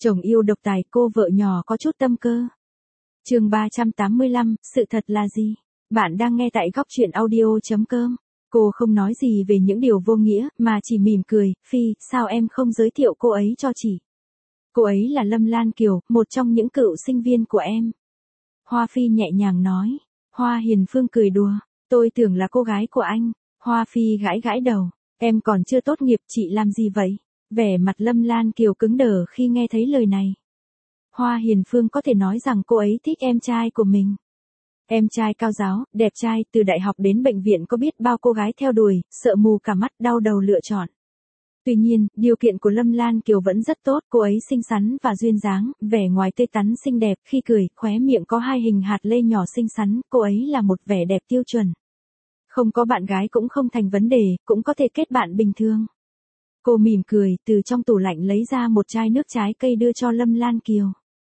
Chồng yêu độc tài, cô vợ nhỏ có chút tâm cơ. Chương 385, sự thật là gì? Bạn đang nghe tại góc truyện audio.com. Cô không nói gì về những điều vô nghĩa, mà chỉ mỉm cười. Phi, sao em không giới thiệu cô ấy cho chị? Cô ấy là Lâm Lan Kiều, một trong những cựu sinh viên của em. Hoa Phi nhẹ nhàng nói. Hoa Hiền Phương cười đùa. Tôi tưởng là cô gái của anh. Hoa Phi gãi gãi đầu. Em còn chưa tốt nghiệp, chị làm gì vậy? Vẻ mặt Lâm Lan Kiều cứng đờ khi nghe thấy lời này. Hoa Hiền Phương có thể nói rằng cô ấy thích em trai của mình. Em trai cao giáo, đẹp trai, từ đại học đến bệnh viện có biết bao cô gái theo đuổi, sợ mù cả mắt, đau đầu lựa chọn. Tuy nhiên, điều kiện của Lâm Lan Kiều vẫn rất tốt, cô ấy xinh xắn và duyên dáng, vẻ ngoài tươi tắn xinh đẹp, khi cười, khóe miệng có hai hình hạt lê nhỏ xinh xắn, cô ấy là một vẻ đẹp tiêu chuẩn. Không có bạn gái cũng không thành vấn đề, cũng có thể kết bạn bình thường. Cô mỉm cười, từ trong tủ lạnh lấy ra một chai nước trái cây đưa cho Lâm Lan Kiều.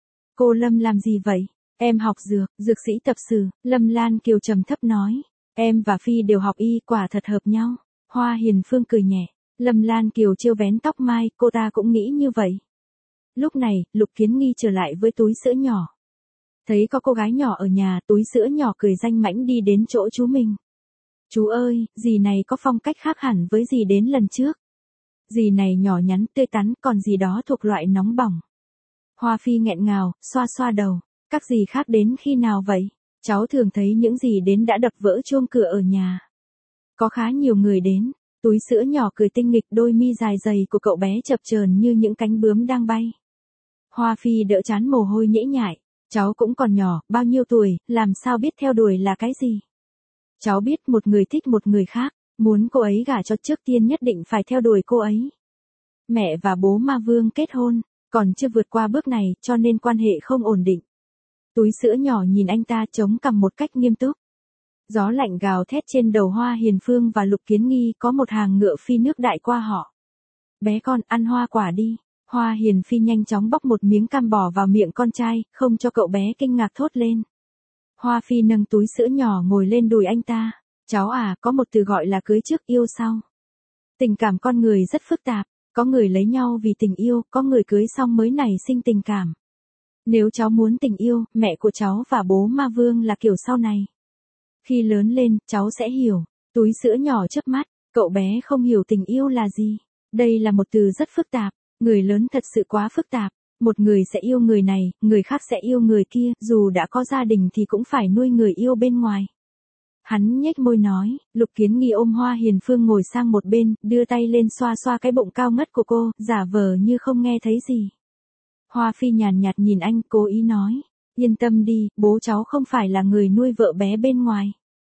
Cô Lâm làm gì vậy? Em học dược, dược sĩ tập sự, Lâm Lan Kiều trầm thấp nói. Em và Phi đều học y, quả thật hợp nhau. Hoa Hiền Phương cười nhẹ. Lâm Lan Kiều trêu vén tóc mai, cô ta cũng nghĩ như vậy. Lúc này, Lục Kiến Nghi trở lại với túi sữa nhỏ. Thấy có cô gái nhỏ ở nhà, túi sữa nhỏ cười danh mãnh đi đến chỗ chú mình. Chú ơi, dì này có phong cách khác hẳn với dì đến lần trước. Dì này nhỏ nhắn tươi tắn, còn dì đó thuộc loại nóng bỏng. Hoa Phi nghẹn ngào, xoa xoa đầu. Các dì khác đến khi nào vậy? Cháu thường thấy những dì đến đã đập vỡ chuông cửa ở nhà. Có khá nhiều người đến. Túi sữa nhỏ cười tinh nghịch, đôi mi dài dày của cậu bé chập chờn như những cánh bướm đang bay. Hoa Phi đỡ chán mồ hôi nhễ nhại. Cháu cũng còn nhỏ, bao nhiêu tuổi, làm sao biết theo đuổi là cái gì? Cháu biết một người thích một người khác, muốn cô ấy gả cho trước tiên nhất định phải theo đuổi cô ấy. Mẹ và bố Ma Vương kết hôn, còn chưa vượt qua bước này cho nên quan hệ không ổn định. Túi sữa nhỏ nhìn anh ta chống cằm một cách nghiêm túc. Gió lạnh gào thét trên đầu Hoa Hiền Phương và Lục Kiến Nghi, có một hàng ngựa phi nước đại qua họ. Bé con, ăn hoa quả đi. Hoa Hiền Phi nhanh chóng bóc một miếng cam bỏ vào miệng con trai, không cho cậu bé kinh ngạc thốt lên. Hoa Phi nâng túi sữa nhỏ ngồi lên đùi anh ta. Cháu à, có một từ gọi là cưới trước yêu sau. Tình cảm con người rất phức tạp, có người lấy nhau vì tình yêu, có người cưới xong mới nảy sinh tình cảm. Nếu cháu muốn tình yêu, mẹ của cháu và bố Ma Vương là kiểu sau này. Khi lớn lên, cháu sẽ hiểu. Túi sữa nhỏ chớp mắt, cậu bé không hiểu tình yêu là gì. Đây là một từ rất phức tạp, người lớn thật sự quá phức tạp. Một người sẽ yêu người này, người khác sẽ yêu người kia, dù đã có gia đình thì cũng phải nuôi người yêu bên ngoài. Hắn nhếch môi nói. Lục Kiến Nghi ôm Hoa Hiền Phương ngồi sang một bên, đưa tay lên xoa xoa cái bụng cao ngất của cô, giả vờ như không nghe thấy gì. Hoa Phi nhàn nhạt nhìn anh, cố ý nói. Yên tâm đi, bố cháu không phải là người nuôi vợ bé bên ngoài.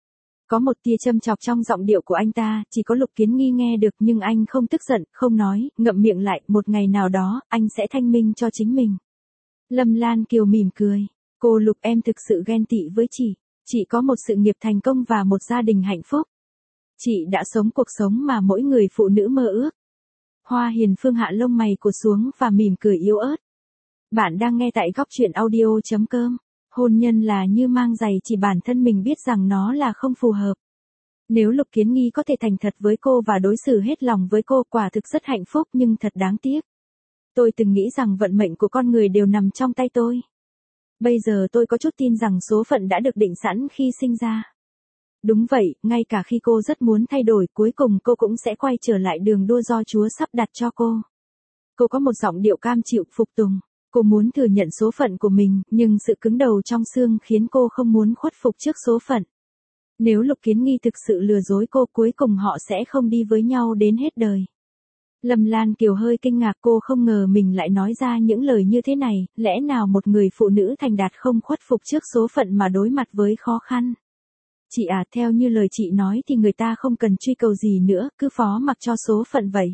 Có một tia châm chọc trong giọng điệu của anh ta, chỉ có Lục Kiến Nghi nghe được, nhưng anh không tức giận, không nói, ngậm miệng lại, một ngày nào đó, anh sẽ thanh minh cho chính mình. Lâm Lan Kiều mỉm cười. Cô Lục, em thực sự ghen tị với chị. Chị có một sự nghiệp thành công và một gia đình hạnh phúc. Chị đã sống cuộc sống mà mỗi người phụ nữ mơ ước. Hoa Hiền Phương hạ lông mày của xuống và mỉm cười yếu ớt. Bạn đang nghe tại góc truyện audio.com. Hôn nhân là như mang giày, chỉ bản thân mình biết rằng nó là không phù hợp. Nếu Lục Kiến Nghi có thể thành thật với cô và đối xử hết lòng với cô, quả thực rất hạnh phúc, nhưng thật đáng tiếc. Tôi từng nghĩ rằng vận mệnh của con người đều nằm trong tay tôi. Bây giờ tôi có chút tin rằng số phận đã được định sẵn khi sinh ra. Đúng vậy, ngay cả khi cô rất muốn thay đổi, cuối cùng cô cũng sẽ quay trở lại đường đua do Chúa sắp đặt cho cô. Cô có một giọng điệu cam chịu, phục tùng. Cô muốn thừa nhận số phận của mình, nhưng sự cứng đầu trong xương khiến cô không muốn khuất phục trước số phận. Nếu Lục Kiến Nghi thực sự lừa dối cô, cuối cùng họ sẽ không đi với nhau đến hết đời. Lâm Lan Kiều hơi kinh ngạc, cô không ngờ mình lại nói ra những lời như thế này, lẽ nào một người phụ nữ thành đạt không khuất phục trước số phận mà đối mặt với khó khăn. Chị à, theo như lời chị nói thì người ta không cần truy cầu gì nữa, cứ phó mặc cho số phận vậy.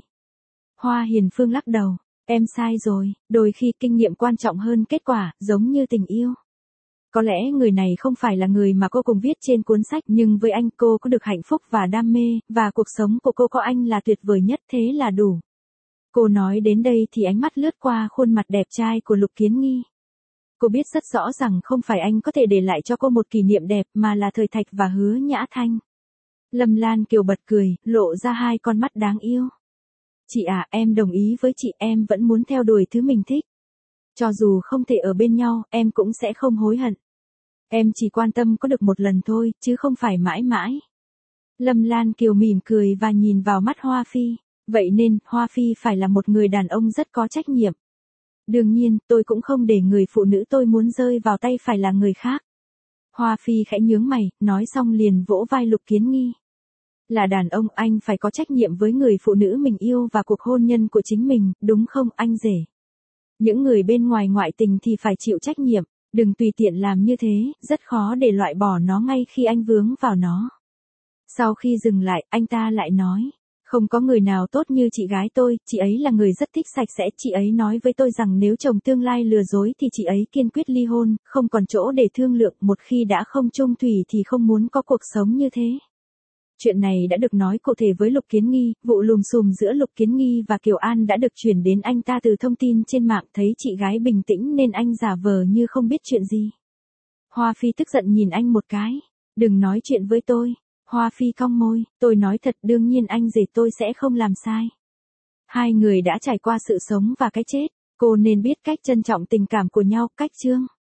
Hoa Hiền Phương lắc đầu. Em sai rồi, đôi khi kinh nghiệm quan trọng hơn kết quả, giống như tình yêu. Có lẽ người này không phải là người mà cô cùng viết trên cuốn sách, nhưng với anh cô có được hạnh phúc và đam mê, và cuộc sống của cô có anh là tuyệt vời nhất, thế là đủ. Cô nói đến đây thì ánh mắt lướt qua khuôn mặt đẹp trai của Lục Kiến Nghi. Cô biết rất rõ rằng không phải anh có thể để lại cho cô một kỷ niệm đẹp, mà là Thời Thạch và Hứa Nhã Thanh. Lâm Lan Kiều bật cười, lộ ra hai con mắt đáng yêu. Chị à, em đồng ý với chị, em vẫn muốn theo đuổi thứ mình thích. Cho dù không thể ở bên nhau, em cũng sẽ không hối hận. Em chỉ quan tâm có được một lần thôi, chứ không phải mãi mãi. Lâm Lan Kiều mỉm cười và nhìn vào mắt Hoa Phi. Vậy nên, Hoa Phi phải là một người đàn ông rất có trách nhiệm. Đương nhiên, tôi cũng không để người phụ nữ tôi muốn rơi vào tay phải là người khác. Hoa Phi khẽ nhướng mày, nói xong liền vỗ vai Lục Kiến Nghi. Là đàn ông, anh phải có trách nhiệm với người phụ nữ mình yêu và cuộc hôn nhân của chính mình, đúng không anh rể? Những người bên ngoài ngoại tình thì phải chịu trách nhiệm, đừng tùy tiện làm như thế, rất khó để loại bỏ nó ngay khi anh vướng vào nó. Sau khi dừng lại, anh ta lại nói, không có người nào tốt như chị gái tôi, chị ấy là người rất thích sạch sẽ, chị ấy nói với tôi rằng nếu chồng tương lai lừa dối thì chị ấy kiên quyết ly hôn, không còn chỗ để thương lượng, một khi đã không chung thủy thì không muốn có cuộc sống như thế. Chuyện này đã được nói cụ thể với Lục Kiến Nghi, vụ lùm xùm giữa Lục Kiến Nghi và Kiều An đã được chuyển đến anh ta từ thông tin trên mạng, thấy chị gái bình tĩnh nên anh giả vờ như không biết chuyện gì. Hoa Phi tức giận nhìn anh một cái, đừng nói chuyện với tôi. Hoa Phi cong môi, tôi nói thật, đương nhiên anh rể tôi sẽ không làm sai. Hai người đã trải qua sự sống và cái chết, cô nên biết cách trân trọng tình cảm của nhau, cách chương.